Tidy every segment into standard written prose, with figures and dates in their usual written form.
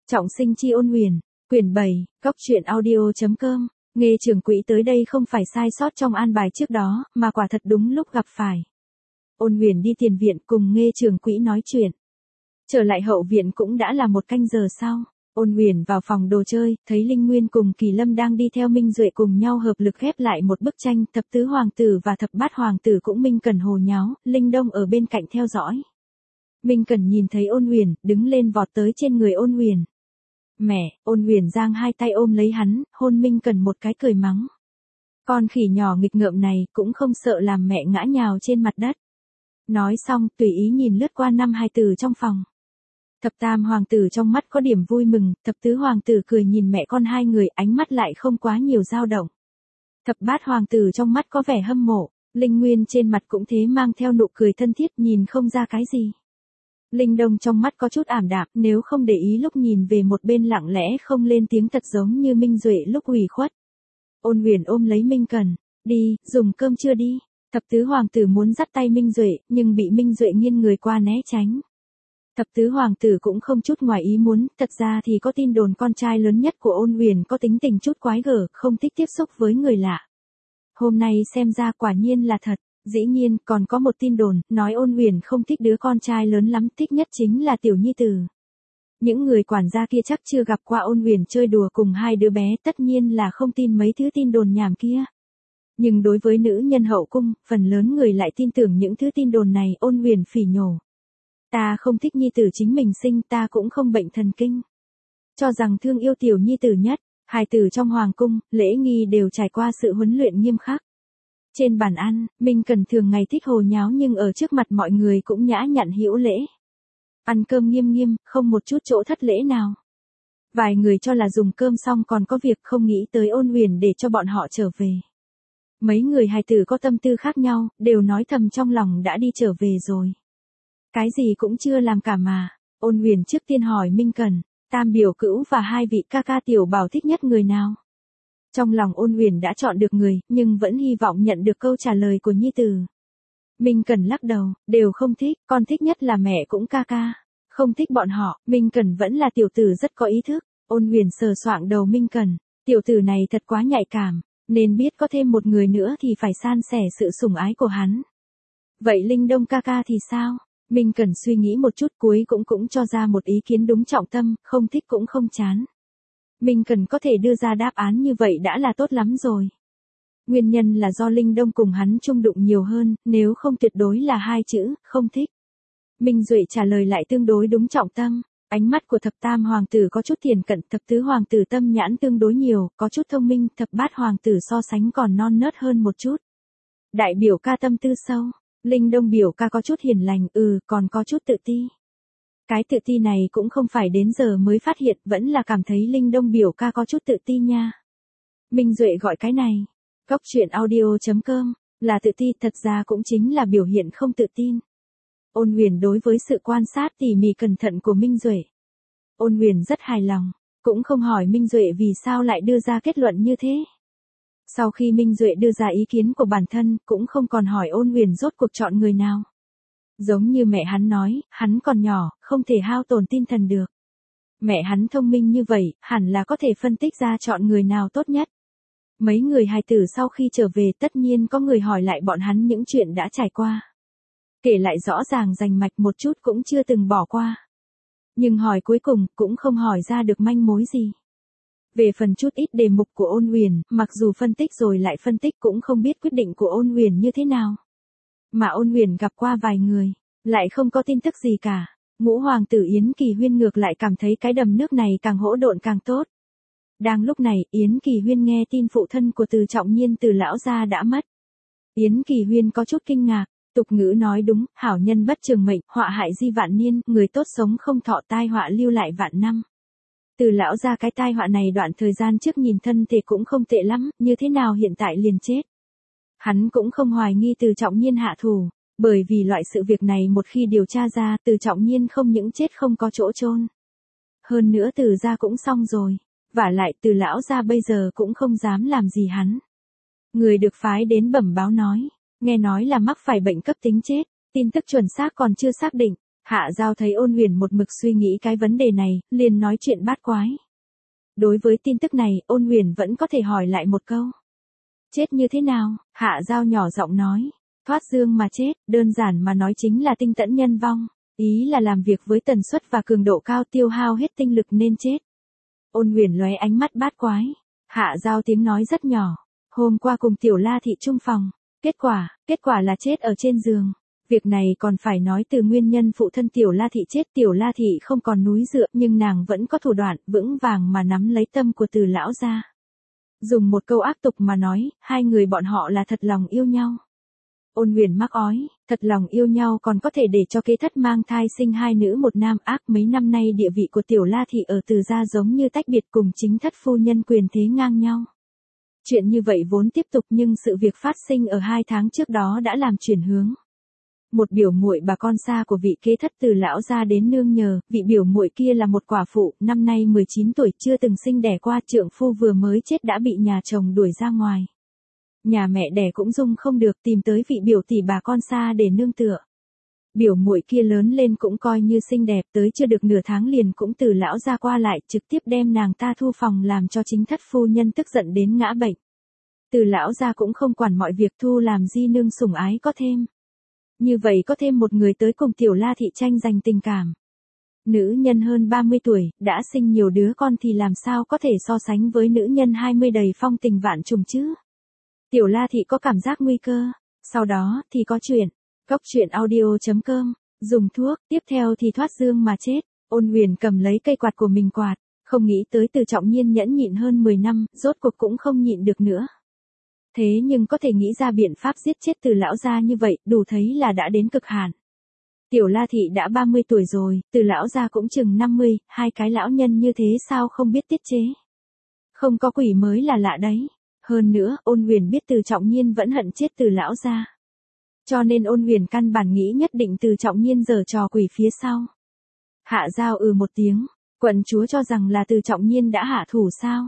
Trọng sinh chi Ôn Huyền, quyển 7, góc truyện audio.com. Nghe trưởng quỹ tới đây không phải sai sót trong an bài trước đó, mà quả thật đúng lúc gặp phải. Ôn Huyền đi tiền viện cùng Nghe trưởng quỹ nói chuyện. Trở lại hậu viện cũng đã là một canh giờ sau. Ôn Huyền vào phòng đồ chơi, thấy Linh Nguyên cùng Kỳ Lâm đang đi theo Minh Duệ cùng nhau hợp lực ghép lại một bức tranh. Thập tứ hoàng tử và thập bát hoàng tử cũng Minh Cẩn hồ nháo, Linh Đông ở bên cạnh theo dõi. Minh Cẩn nhìn thấy Ôn Huyền, đứng lên vọt tới trên người Ôn Huyền. Mẹ, Ôn Huyền giang hai tay ôm lấy hắn, hôn Minh Cẩn một cái cười mắng. Con khỉ nhỏ nghịch ngợm này cũng không sợ làm mẹ ngã nhào trên mặt đất. Nói xong, tùy ý nhìn lướt qua năm hài tử trong phòng. Thập tam hoàng tử trong mắt có điểm vui mừng, thập tứ hoàng tử cười nhìn mẹ con hai người, ánh mắt lại không quá nhiều dao động. Thập bát hoàng tử trong mắt có vẻ hâm mộ, Linh Nguyên trên mặt cũng thế mang theo nụ cười thân thiết nhìn không ra cái gì. Linh Đông trong mắt có chút ảm đạm, nếu không để ý lúc nhìn về một bên lặng lẽ không lên tiếng thật giống như Minh Duệ lúc ủy khuất. Ôn Huyền ôm lấy Minh Cẩn, đi, dùng cơm chưa đi. Thập tứ hoàng tử muốn dắt tay Minh Duệ, nhưng bị Minh Duệ nghiêng người qua né tránh. Thập tứ hoàng tử cũng không chút ngoài ý muốn, thật ra thì có tin đồn con trai lớn nhất của Ôn Huyền có tính tình chút quái gở, không thích tiếp xúc với người lạ. Hôm nay xem ra quả nhiên là thật. Dĩ nhiên, còn có một tin đồn, nói Ôn Huyền không thích đứa con trai lớn lắm, thích nhất chính là tiểu nhi tử. Những người quản gia kia chắc chưa gặp qua Ôn Huyền chơi đùa cùng hai đứa bé, tất nhiên là không tin mấy thứ tin đồn nhảm kia. Nhưng đối với nữ nhân hậu cung, phần lớn người lại tin tưởng những thứ tin đồn này. Ôn Huyền phỉ nhổ. Ta không thích nhi tử chính mình sinh, ta cũng không bệnh thần kinh. Cho rằng thương yêu tiểu nhi tử nhất, hài tử trong hoàng cung, lễ nghi đều trải qua sự huấn luyện nghiêm khắc. Trên bàn ăn, Minh Cẩn thường ngày thích hồ nháo nhưng ở trước mặt mọi người cũng nhã nhặn hữu lễ. Ăn cơm nghiêm nghiêm, không một chút chỗ thất lễ nào. Vài người cho là dùng cơm xong còn có việc, không nghĩ tới Ôn Huyền để cho bọn họ trở về. Mấy người hài tử có tâm tư khác nhau, đều nói thầm trong lòng đã đi trở về rồi. Cái gì cũng chưa làm cả mà. Ôn Huyền trước tiên hỏi Minh Cẩn, tam biểu cữu và hai vị ca ca tiểu bảo thích nhất người nào? Trong lòng Ôn Huyền đã chọn được người, nhưng vẫn hy vọng nhận được câu trả lời của nhi tử. Minh Cẩn lắc đầu, đều không thích, con thích nhất là mẹ cũng ca ca. Không thích bọn họ, Minh Cẩn vẫn là tiểu tử rất có ý thức. Ôn Huyền sờ soạng đầu Minh Cẩn, tiểu tử này thật quá nhạy cảm, nên biết có thêm một người nữa thì phải san sẻ sự sủng ái của hắn. Vậy Linh Đông ca ca thì sao? Minh Cẩn suy nghĩ một chút cuối cũng cho ra một ý kiến đúng trọng tâm, không thích cũng không chán. Minh Cẩn có thể đưa ra đáp án như vậy đã là tốt lắm rồi. Nguyên nhân là do Linh Đông cùng hắn chung đụng nhiều hơn, nếu không tuyệt đối là hai chữ, không thích. Minh Duệ trả lời lại tương đối đúng trọng tâm. Ánh mắt của thập tam hoàng tử có chút thiền cận, thập tứ hoàng tử tâm nhãn tương đối nhiều, có chút thông minh, thập bát hoàng tử so sánh còn non nớt hơn một chút. Đại biểu ca tâm tư sâu, Linh Đông biểu ca có chút hiền lành, còn có chút tự ti. Cái tự ti này cũng không phải đến giờ mới phát hiện, vẫn là cảm thấy Linh Đông biểu ca có chút tự ti nha. Minh Duệ gọi cái này, góc truyện audio.com, là tự ti, thật ra cũng chính là biểu hiện không tự tin. Ôn Huyền đối với sự quan sát tỉ mỉ cẩn thận của Minh Duệ. Ôn Huyền rất hài lòng, cũng không hỏi Minh Duệ vì sao lại đưa ra kết luận như thế. Sau khi Minh Duệ đưa ra ý kiến của bản thân, cũng không còn hỏi Ôn Huyền rốt cuộc chọn người nào. Giống như mẹ hắn nói, hắn còn nhỏ, không thể hao tổn tinh thần được. Mẹ hắn thông minh như vậy, hẳn là có thể phân tích ra chọn người nào tốt nhất. Mấy người hài tử sau khi trở về tất nhiên có người hỏi lại bọn hắn những chuyện đã trải qua. Kể lại rõ ràng rành mạch một chút cũng chưa từng bỏ qua. Nhưng hỏi cuối cùng cũng không hỏi ra được manh mối gì. Về phần chút ít đề mục của Ôn Huyền, mặc dù phân tích rồi lại phân tích cũng không biết quyết định của Ôn Huyền như thế nào. Mà Ôn Huyền gặp qua vài người, lại không có tin tức gì cả. Ngũ hoàng tử Yến Kỳ Huyên ngược lại cảm thấy cái đầm nước này càng hỗn độn càng tốt. Đang lúc này, Yến Kỳ Huyên nghe tin phụ thân của Từ Trọng Nhiên Từ lão gia đã mất. Yến Kỳ Huyên có chút kinh ngạc, tục ngữ nói đúng, hảo nhân bất trường mệnh, họa hại di vạn niên, người tốt sống không thọ, tai họa lưu lại vạn năm. Từ lão gia cái tai họa này đoạn thời gian trước nhìn thân thể cũng không tệ lắm, như thế nào hiện tại liền chết. Hắn cũng không hoài nghi Từ Trọng Nhiên hạ thủ, bởi vì loại sự việc này một khi điều tra ra, Từ Trọng Nhiên không những chết không có chỗ chôn. Hơn nữa Từ gia cũng xong rồi, vả lại Từ lão gia bây giờ cũng không dám làm gì hắn. Người được phái đến bẩm báo nói, nghe nói là mắc phải bệnh cấp tính chết, tin tức chuẩn xác còn chưa xác định, Hạ Giao thấy Ôn Huyền một mực suy nghĩ cái vấn đề này, liền nói chuyện bát quái. Đối với tin tức này, Ôn Huyền vẫn có thể hỏi lại một câu. Chết như thế nào? Hạ Giao nhỏ giọng nói. Thoát dương mà chết, đơn giản mà nói chính là tinh tẫn nhân vong. Ý là làm việc với tần suất và cường độ cao tiêu hao hết tinh lực nên chết. Ôn Huyền lóe ánh mắt bát quái. Hạ Giao tiếng nói rất nhỏ. Hôm qua cùng Tiểu La Thị chung phòng. Kết quả là chết ở trên giường. Việc này còn phải nói từ nguyên nhân phụ thân Tiểu La Thị chết. Tiểu La Thị không còn núi dựa nhưng nàng vẫn có thủ đoạn vững vàng mà nắm lấy tâm của Từ lão gia. Dùng một câu ác tục mà nói, hai người bọn họ là thật lòng yêu nhau. Ôn Huyền mắc ói, thật lòng yêu nhau còn có thể để cho kế thất mang thai sinh hai nữ một nam ác. Mấy năm nay địa vị của Tiểu La Thị ở Từ gia giống như tách biệt cùng chính thất phu nhân quyền thế ngang nhau. Chuyện như vậy vốn tiếp tục nhưng sự việc phát sinh ở 2 tháng trước đó đã làm chuyển hướng. Một biểu muội bà con xa của vị kế thất Từ lão gia đến nương nhờ, vị biểu muội kia là một quả phụ, năm nay 19 tuổi chưa từng sinh đẻ qua, trượng phu vừa mới chết đã bị nhà chồng đuổi ra ngoài. Nhà mẹ đẻ cũng dung không được, tìm tới vị biểu tỷ bà con xa để nương tựa. Biểu muội kia lớn lên cũng coi như xinh đẹp, tới chưa được nửa tháng liền cũng Từ lão gia qua lại, trực tiếp đem nàng ta thu phòng làm cho chính thất phu nhân tức giận đến ngã bệnh. Từ lão gia cũng không quản mọi việc, thu làm di nương sủng ái có thêm. Như vậy có thêm một người tới cùng Tiểu La Thị tranh giành tình cảm. Nữ nhân hơn 30 tuổi, đã sinh nhiều đứa con thì làm sao có thể so sánh với nữ nhân 20 đầy phong tình vạn trùng chứ. Tiểu La Thị có cảm giác nguy cơ. Sau đó thì có chuyện. Góc truyện audio.com. Dùng thuốc, tiếp theo thì thoát dương mà chết. Ôn Huyền cầm lấy cây quạt của mình quạt. Không nghĩ tới Từ Trọng Nhiên nhẫn nhịn hơn 10 năm, rốt cuộc cũng không nhịn được nữa. Thế nhưng có thể nghĩ ra biện pháp giết chết Từ lão gia như vậy, đủ thấy là đã đến cực hạn. Tiểu La Thị đã 30 tuổi rồi, Từ lão gia cũng chừng 50, hai cái lão nhân như thế sao không biết tiết chế. Không có quỷ mới là lạ đấy. Hơn nữa, Ôn Huyền biết Từ Trọng Nhiên vẫn hận chết Từ lão gia. Cho nên Ôn Huyền căn bản nghĩ nhất định Từ Trọng Nhiên giở trò quỷ phía sau. Hạ Giao một tiếng, quận chúa cho rằng là Từ Trọng Nhiên đã hạ thủ sao?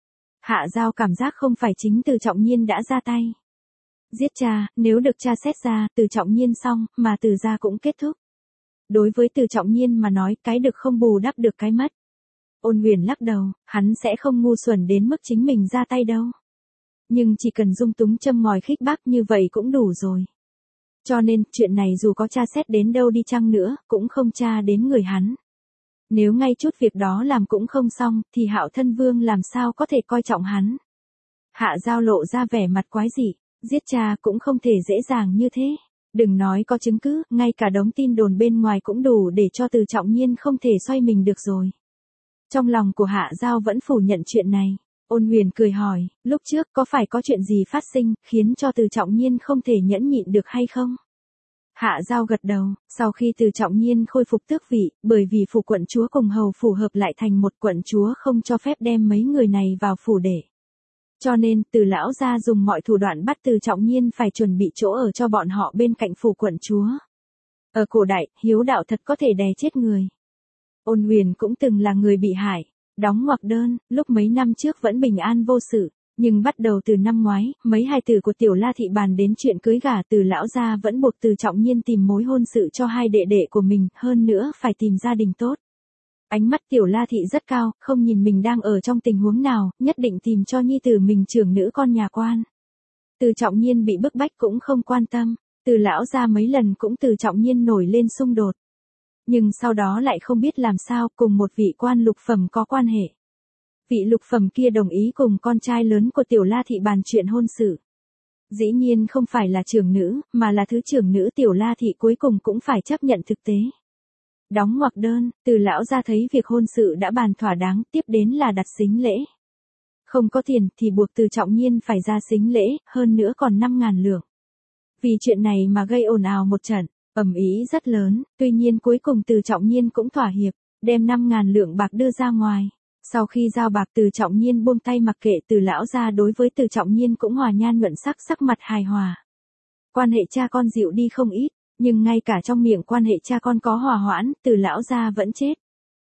Hạ Giao cảm giác không phải chính Từ Trọng Nhiên đã ra tay. Giết cha, nếu được cha xét ra, Từ Trọng Nhiên xong, mà Từ gia cũng kết thúc. Đối với Từ Trọng Nhiên mà nói, cái được không bù đắp được cái mất. Ôn Huyền lắc đầu, hắn sẽ không ngu xuẩn đến mức chính mình ra tay đâu. Nhưng chỉ cần dung túng châm ngòi khích bác như vậy cũng đủ rồi. Cho nên, chuyện này dù có tra xét đến đâu đi chăng nữa, cũng không tra đến người hắn. Nếu ngay chút việc đó làm cũng không xong, thì Hạo Thân Vương làm sao có thể coi trọng hắn. Hạ Giao lộ ra vẻ mặt quái dị, giết cha cũng không thể dễ dàng như thế. Đừng nói có chứng cứ, ngay cả đống tin đồn bên ngoài cũng đủ để cho Từ Trọng Nhiên không thể xoay mình được rồi. Trong lòng của Hạ Giao vẫn phủ nhận chuyện này. Ôn Huyền cười hỏi, lúc trước có phải có chuyện gì phát sinh, khiến cho Từ Trọng Nhiên không thể nhẫn nhịn được hay không? Hạ Giao gật đầu, sau khi Từ Trọng Nhiên khôi phục tước vị, bởi vì phủ quận chúa cùng hầu phủ hợp lại thành một quận chúa không cho phép đem mấy người này vào phủ để. Cho nên, Từ lão gia dùng mọi thủ đoạn bắt Từ Trọng Nhiên phải chuẩn bị chỗ ở cho bọn họ bên cạnh phủ quận chúa. Ở cổ đại, hiếu đạo thật có thể đè chết người. Ôn Huyền cũng từng là người bị hại. Đóng ngoặc đơn, lúc mấy năm trước vẫn bình an vô sự, nhưng bắt đầu từ năm ngoái, mấy hài tử của Tiểu La Thị bàn đến chuyện cưới gả, Từ lão gia vẫn buộc Từ Trọng Nhiên tìm mối hôn sự cho hai đệ đệ của mình, hơn nữa phải tìm gia đình tốt. Ánh mắt Tiểu La Thị rất cao, không nhìn mình đang ở trong tình huống nào, nhất định tìm cho nhi tử mình trưởng nữ con nhà quan. Từ Trọng Nhiên bị bức bách cũng không quan tâm, Từ lão gia mấy lần cũng Từ Trọng Nhiên nổi lên xung đột. Nhưng sau đó lại không biết làm sao cùng một vị quan lục phẩm có quan hệ. Vị lục phẩm kia đồng ý cùng con trai lớn của Tiểu La Thị bàn chuyện hôn sự. Dĩ nhiên không phải là trưởng nữ, mà là thứ trưởng nữ Tiểu La Thị cuối cùng cũng phải chấp nhận thực tế. Đóng ngoặc đơn, Từ lão gia thấy việc hôn sự đã bàn thỏa đáng, tiếp đến là đặt sính lễ. Không có tiền thì buộc Từ Trọng Nhiên phải ra sính lễ, hơn nữa còn 5.000 lượng. Vì chuyện này mà gây ồn ào một trận. Ầm ĩ rất lớn, tuy nhiên cuối cùng Từ Trọng Nhiên cũng thỏa hiệp, đem 5.000 lượng bạc đưa ra ngoài. Sau khi giao bạc Từ Trọng Nhiên buông tay mặc kệ, Từ lão gia đối với Từ Trọng Nhiên cũng hòa nhan nhuận sắc, sắc mặt hài hòa. Quan hệ cha con dịu đi không ít, nhưng ngay cả trong miệng quan hệ cha con có hòa hoãn, Từ lão gia vẫn chết.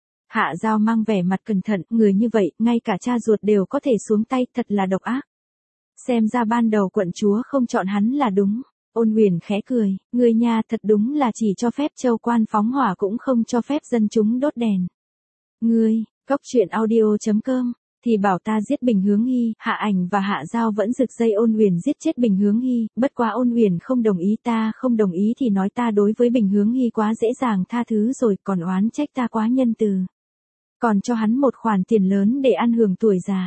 Hạ Giao mang vẻ mặt cẩn thận, người như vậy, ngay cả cha ruột đều có thể xuống tay, thật là độc ác. Xem ra ban đầu quận chúa không chọn hắn là đúng. Ôn Huyền khẽ cười, ngươi nha thật đúng là chỉ cho phép châu quan phóng hỏa cũng không cho phép dân chúng đốt đèn. Ngươi, Cóc truyện audio.com, thì bảo ta giết Bình Hướng Hy, Hạ Ảnh và Hạ Giao vẫn rực dây Ôn Huyền giết chết Bình Hướng Hy, bất quá Ôn Huyền không đồng ý, ta không đồng ý thì nói ta đối với Bình Hướng Hy quá dễ dàng tha thứ rồi, còn oán trách ta quá nhân từ. Còn cho hắn một khoản tiền lớn để ăn hưởng tuổi già.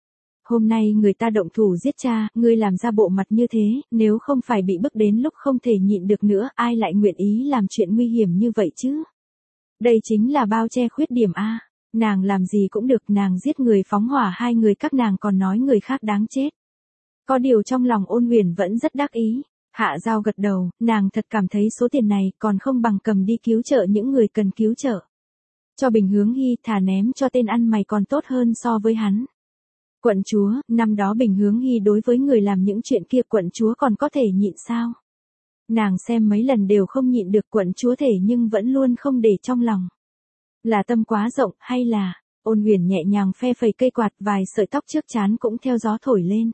Hôm nay người ta động thủ giết cha, ngươi làm ra bộ mặt như thế, nếu không phải bị bức đến lúc không thể nhịn được nữa, ai lại nguyện ý làm chuyện nguy hiểm như vậy chứ? Đây chính là bao che khuyết điểm a. Nàng làm gì cũng được, nàng giết người phóng hỏa hai người các nàng còn nói người khác đáng chết. Có điều trong lòng Ôn Huyền vẫn rất đắc ý. Hạ Giao gật đầu, nàng thật cảm thấy số tiền này còn không bằng cầm đi cứu trợ những người cần cứu trợ. Cho Bình Hướng Hy thà ném cho tên ăn mày còn tốt hơn so với hắn. Quận chúa, năm đó Bình Hướng Hy đối với người làm những chuyện kia quận chúa còn có thể nhịn sao? Nàng xem mấy lần đều không nhịn được, quận chúa thể nhưng vẫn luôn không để trong lòng. Là tâm quá rộng hay là, Ôn Huyền nhẹ nhàng phe phẩy cây quạt, vài sợi tóc trước trán cũng theo gió thổi lên.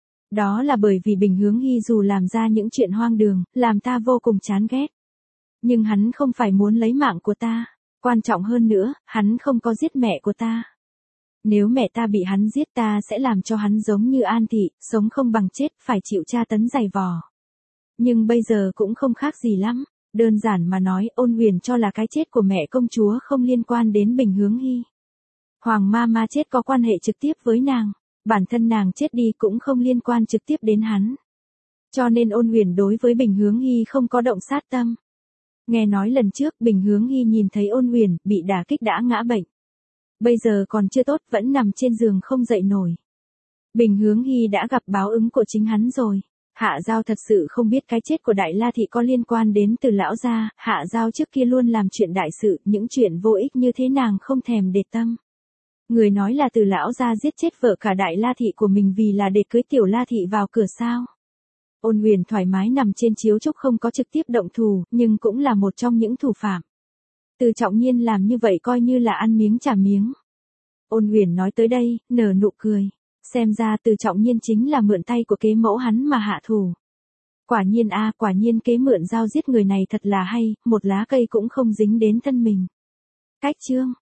Đó là bởi vì Bình Hướng Hy dù làm ra những chuyện hoang đường, làm ta vô cùng chán ghét. Nhưng hắn không phải muốn lấy mạng của ta. Quan trọng hơn nữa, hắn không có giết mẹ của ta. Nếu mẹ ta bị hắn giết ta sẽ làm cho hắn giống như An Thị, sống không bằng chết, phải chịu tra tấn dày vò. Nhưng bây giờ cũng không khác gì lắm. Đơn giản mà nói, Ôn Huyền cho là cái chết của mẹ công chúa không liên quan đến Bình Hướng Hy. Hoàng ma ma chết có quan hệ trực tiếp với nàng. Bản thân nàng chết đi cũng không liên quan trực tiếp đến hắn. Cho nên Ôn Huyền đối với Bình Hướng Hy không có động sát tâm. Nghe nói lần trước Bình Hướng Hy nhìn thấy Ôn Huyền bị đả kích đã ngã bệnh. Bây giờ còn chưa tốt, vẫn nằm trên giường không dậy nổi. Bình Hướng Hy đã gặp báo ứng của chính hắn rồi. Hạ Giao thật sự không biết cái chết của Đại La Thị có liên quan đến Từ lão gia. Hạ Giao trước kia luôn làm chuyện đại sự, những chuyện vô ích như thế nàng không thèm để tâm. Người nói là Từ lão gia giết chết vợ cả Đại La Thị của mình vì là để cưới Tiểu La Thị vào cửa sao? Ôn Huyền thoải mái nằm trên chiếu trúc không có trực tiếp động thủ, nhưng cũng là một trong những thủ phạm. Từ Trọng Nhiên làm như vậy coi như là ăn miếng trả miếng. Ôn Huyền nói tới đây, nở nụ cười. Xem ra Từ Trọng Nhiên chính là mượn tay của kế mẫu hắn mà hạ thủ. Quả nhiên quả nhiên kế mượn dao giết người này thật là hay, một lá cây cũng không dính đến thân mình. Cách chương